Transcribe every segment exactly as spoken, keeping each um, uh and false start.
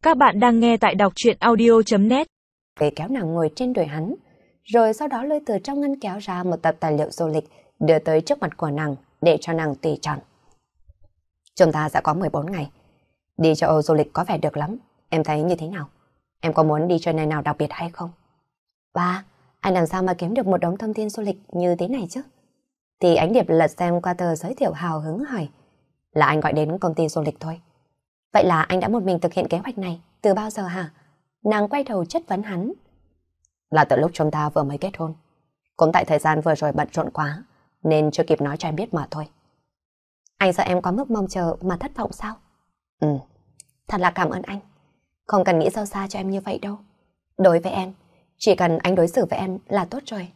Các bạn đang nghe tại đọc truyện audio chấm net. Về kéo nàng ngồi trên đùi hắn, rồi sau đó lôi từ trong ngăn kéo ra một tập tài liệu du lịch đưa tới trước mặt của nàng để cho nàng tùy chọn. Chúng ta sẽ có mười bốn ngày. Đi châu Âu du lịch có vẻ được lắm. Em thấy như thế nào? Em có muốn đi chơi nơi nào đặc biệt hay không? Ba, anh làm sao mà kiếm được một đống thông tin du lịch như thế này chứ? Thì Ánh Điệp lật xem qua tờ giới thiệu hào hứng hỏi. Là anh gọi đến công ty du lịch thôi. Vậy là anh đã một mình thực hiện kế hoạch này từ bao giờ hả? Nàng quay đầu chất vấn hắn. Là từ lúc chúng ta vừa mới kết hôn. Cũng tại thời gian vừa rồi bận rộn quá, nên chưa kịp nói cho em biết mà thôi. Anh sợ em có mức mong chờ mà thất vọng sao? Ừ, thật là cảm ơn anh. Không cần nghĩ sâu xa cho em như vậy đâu. Đối với em, chỉ cần anh đối xử với em là tốt rồi.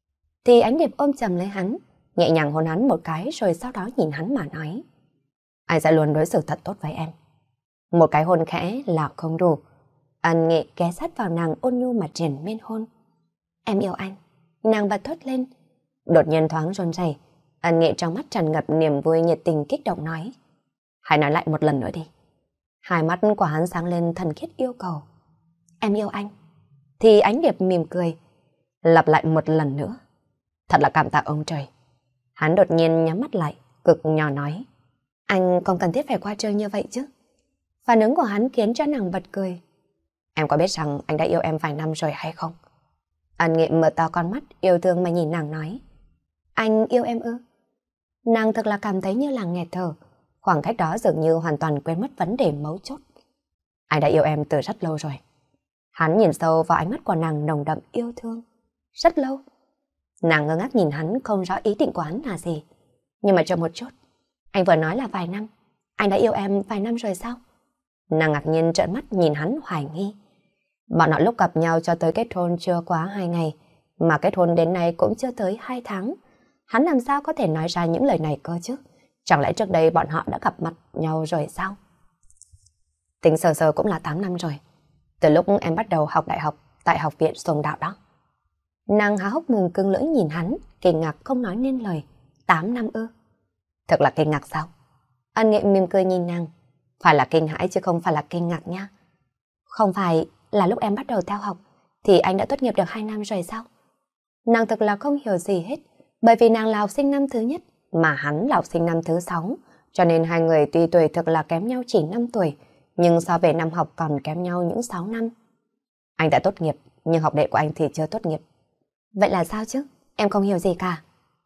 Thì Ánh Điệp ôm chầm lấy hắn, nhẹ nhàng hôn hắn một cái rồi sau đó nhìn hắn mà nói. Anh sẽ luôn đối xử thật tốt với em. Một cái hôn khẽ là không đủ. Ân Nghị ghé sát vào nàng ôn nhu mà triển miên hôn. Em yêu anh. Nàng bật thốt lên. Đột nhiên thoáng run rẩy. Ân Nghị trong mắt tràn ngập niềm vui nhiệt tình kích động nói. Hãy nói lại một lần nữa đi. Hai mắt của hắn sáng lên thần khiết yêu cầu. Em yêu anh. Thì Ánh Điệp mỉm cười. Lặp lại một lần nữa. Thật là cảm tạ ông trời. Hắn đột nhiên nhắm mắt lại, cực nhỏ nói. Anh không cần thiết phải qua chơi như vậy chứ. Phản ứng của hắn khiến cho nàng bật cười. Em có biết rằng anh đã yêu em vài năm rồi hay không? Ân Nghị mở to con mắt yêu thương mà nhìn nàng nói. Anh yêu em ư? Nàng thật là cảm thấy như là nghẹt thở. Khoảng cách đó dường như hoàn toàn quên mất vấn đề mấu chốt. Anh đã yêu em từ rất lâu rồi. Hắn nhìn sâu vào ánh mắt của nàng nồng đậm yêu thương. Rất lâu. Nàng ngơ ngác nhìn hắn không rõ ý định của hắn là gì. Nhưng mà cho một chút. Anh vừa nói là vài năm. Anh đã yêu em vài năm rồi sao? Nàng ngạc nhiên trợn mắt nhìn hắn hoài nghi. Bọn họ lúc gặp nhau cho tới kết hôn chưa quá hai ngày, mà kết hôn đến nay cũng chưa tới hai tháng. Hắn làm sao có thể nói ra những lời này cơ chứ? Chẳng lẽ trước đây bọn họ đã gặp mặt nhau rồi sao? Tính sờ sờ cũng là tám năm rồi. Từ lúc em bắt đầu học đại học tại học viện Sùng Đạo đó. Nàng há hốc mồm cưng lưỡi nhìn hắn, kinh ngạc không nói nên lời. Tám năm ư? Thật là kinh ngạc sao? Ân Nghị mỉm cười nhìn nàng. Phải là kinh hãi chứ không phải là kinh ngạc nha. Không phải là lúc em bắt đầu theo học thì anh đã tốt nghiệp được hai năm rồi sao? Nàng thực là không hiểu gì hết, bởi vì nàng là học sinh năm thứ nhất mà hắn là học sinh năm thứ sáu, cho nên hai người tuy tuổi thực là kém nhau chỉ năm tuổi, nhưng so về năm học còn kém nhau những sáu năm. Anh đã tốt nghiệp, nhưng học đệ của anh thì chưa tốt nghiệp. Vậy là sao chứ? Em không hiểu gì cả.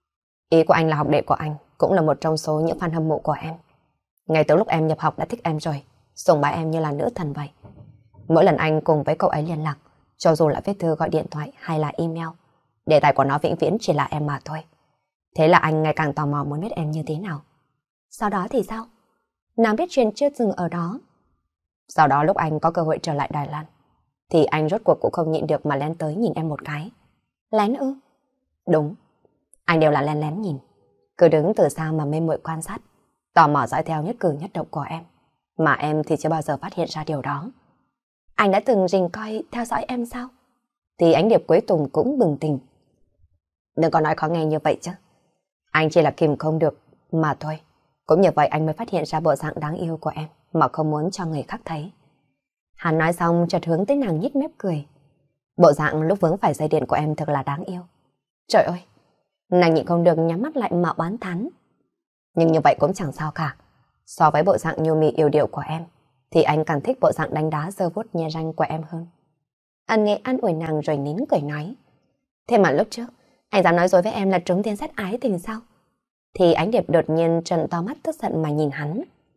Ý của anh là học đệ của anh cũng là một trong số những fan hâm mộ của em. Ngay từ lúc em nhập học đã thích em rồi, sùng bái em như là nữ thần vậy. Mỗi lần anh cùng với cậu ấy liên lạc, cho dù là viết thư gọi điện thoại hay là email, đề tài của nó vĩnh viễn chỉ là em mà thôi. Thế là anh ngày càng tò mò muốn biết em như thế nào. Sau đó thì sao? Nàng biết chuyện chưa dừng ở đó. Sau đó lúc anh có cơ hội trở lại Đài Loan, thì anh rốt cuộc cũng không nhịn được mà lén tới nhìn em một cái. Lén ư? Đúng, anh đều là lén lén nhìn. Cứ đứng từ xa mà mê muội quan sát, tò mò dõi theo nhất cử nhất động của em. Mà em thì chưa bao giờ phát hiện ra điều đó. Anh đã từng rình coi theo dõi em sao? Thì Ánh Điệp cuối cùng cũng bừng tỉnh. Đừng có nói khó nghe như vậy chứ. Anh chỉ là kìm không được mà thôi. Cũng như vậy anh mới phát hiện ra bộ dạng đáng yêu của em mà không muốn cho người khác thấy. Hắn nói xong chợt hướng tới nàng nhếch mép cười. Bộ dạng lúc vướng phải dây điện của em thật là đáng yêu. Trời ơi! Nàng nhịn không được nhắm mắt lại mà oán thán. Nhưng như vậy cũng chẳng sao cả. So với bộ dạng nhu mì yêu điệu của em, thì anh càng thích bộ dạng đánh đá giơ vuốt nhe răng của em hơn. Ân Nghị an ủi nàng rồi nín cười nói. Thế mà lúc trước, anh dám nói dối với em là trúng tiếng sét ái tình sao? Thì Ánh Điệp đột nhiên trợn to mắt tức giận mà nhìn hắn.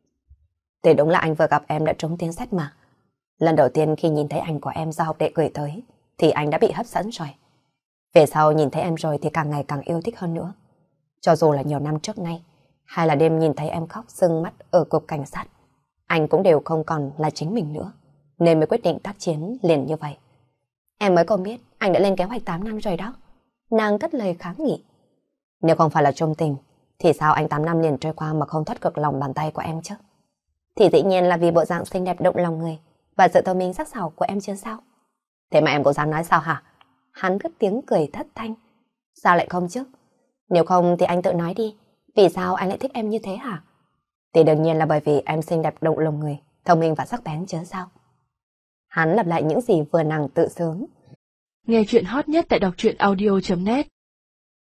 Thì đúng là anh vừa gặp em đã trúng tiếng sét mà. Lần đầu tiên khi nhìn thấy ảnh của em do học đệ gửi tới, thì anh đã bị hấp dẫn rồi. Về sau nhìn thấy em rồi thì càng ngày càng yêu thích hơn nữa. Cho dù là nhiều năm trước nay, hay là đêm nhìn thấy em khóc sưng mắt ở cục cảnh sát, anh cũng đều không còn là chính mình nữa, nên mới quyết định tác chiến liền như vậy. Em mới không biết anh đã lên kế hoạch tám năm rồi đó. Nàng cất lời kháng nghị. Nếu không phải là trung tình, thì sao anh tám năm liền trôi qua mà không thoát cực lòng bàn tay của em chứ? Thì dĩ nhiên là vì bộ dạng xinh đẹp động lòng người và sự thông minh sắc sảo của em chứ sao? Thế mà em có dám nói sao hả? Hắn cất tiếng cười thất thanh. Sao lại không chứ? Nếu không thì anh tự nói đi. Vì sao anh lại thích em như thế hả? Thì đương nhiên là bởi vì em xinh đẹp động lòng người, thông minh và sắc bén chứ sao? Hắn lặp lại những gì vừa nàng tự sướng. Nghe chuyện hot nhất tại đọc truyện audio chấm net.